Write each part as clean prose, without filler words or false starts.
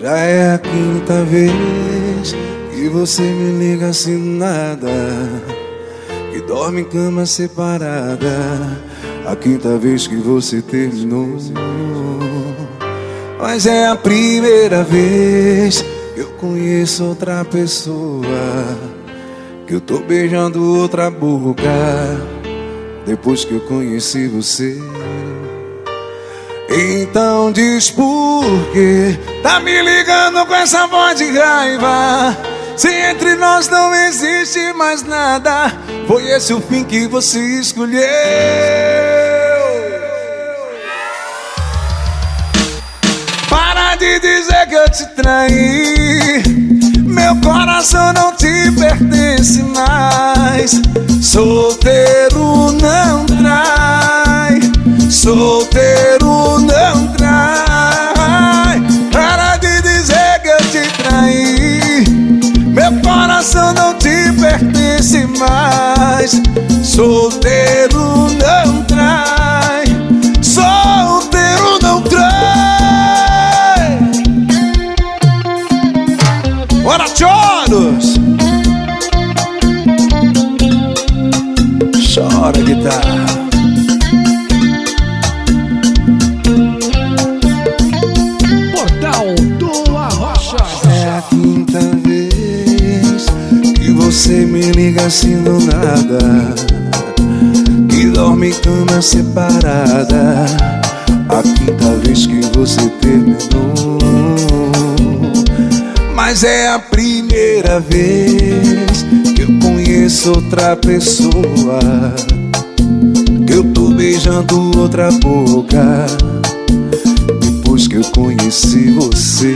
Já é a quinta vez que você me liga assim do nada, que dorme em cama separada. A quinta vez que você terminou. Mas é a primeira vez que eu conheço outra pessoa, que eu tô beijando outra boca depois que eu conheci você. Então diz por que tá me ligando com essa voz de raiva, se entre nós não existe mais nada. Foi esse o fim que você escolheu. Para de dizer que eu te traí, meu coração não te pertence mais. Solteiro não trai, solteiro não trai. Para de dizer que eu te traí, meu coração não te pertence mais. Solteiro não trai, solteiro não trai. Bora, choros! Chora, guitarra. Portal do Arrocha. É a quinta vez que você me liga assim do nada, que dorme em cama separada. A quinta vez que você terminou. Mas é a primeira vez que eu conheço outra pessoa, que eu tô beijando outra boca depois que eu conheci você.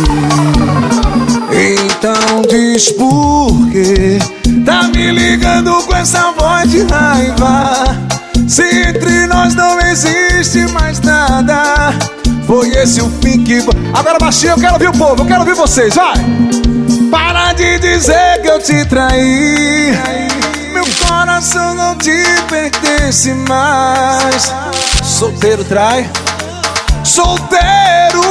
Então diz por que tá me ligando com essa voz de raiva, se entre nós não existe mais nada. Foi esse o fim que... Agora baixinho, eu quero ouvir o povo, eu quero ouvir vocês, vai! Para de dizer que eu te traí, meu coração não te pertence mais. Solteiro trai, solteiro.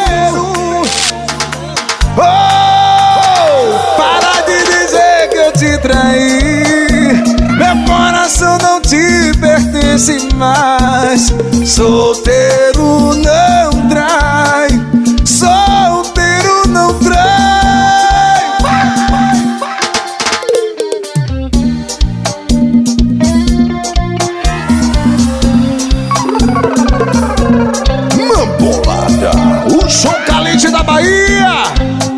Oh, para de dizer que eu te traí, meu coração não te pertence mais. Solteiro não trai, solteiro não trai. Mambolada, o show caliente da Bahia.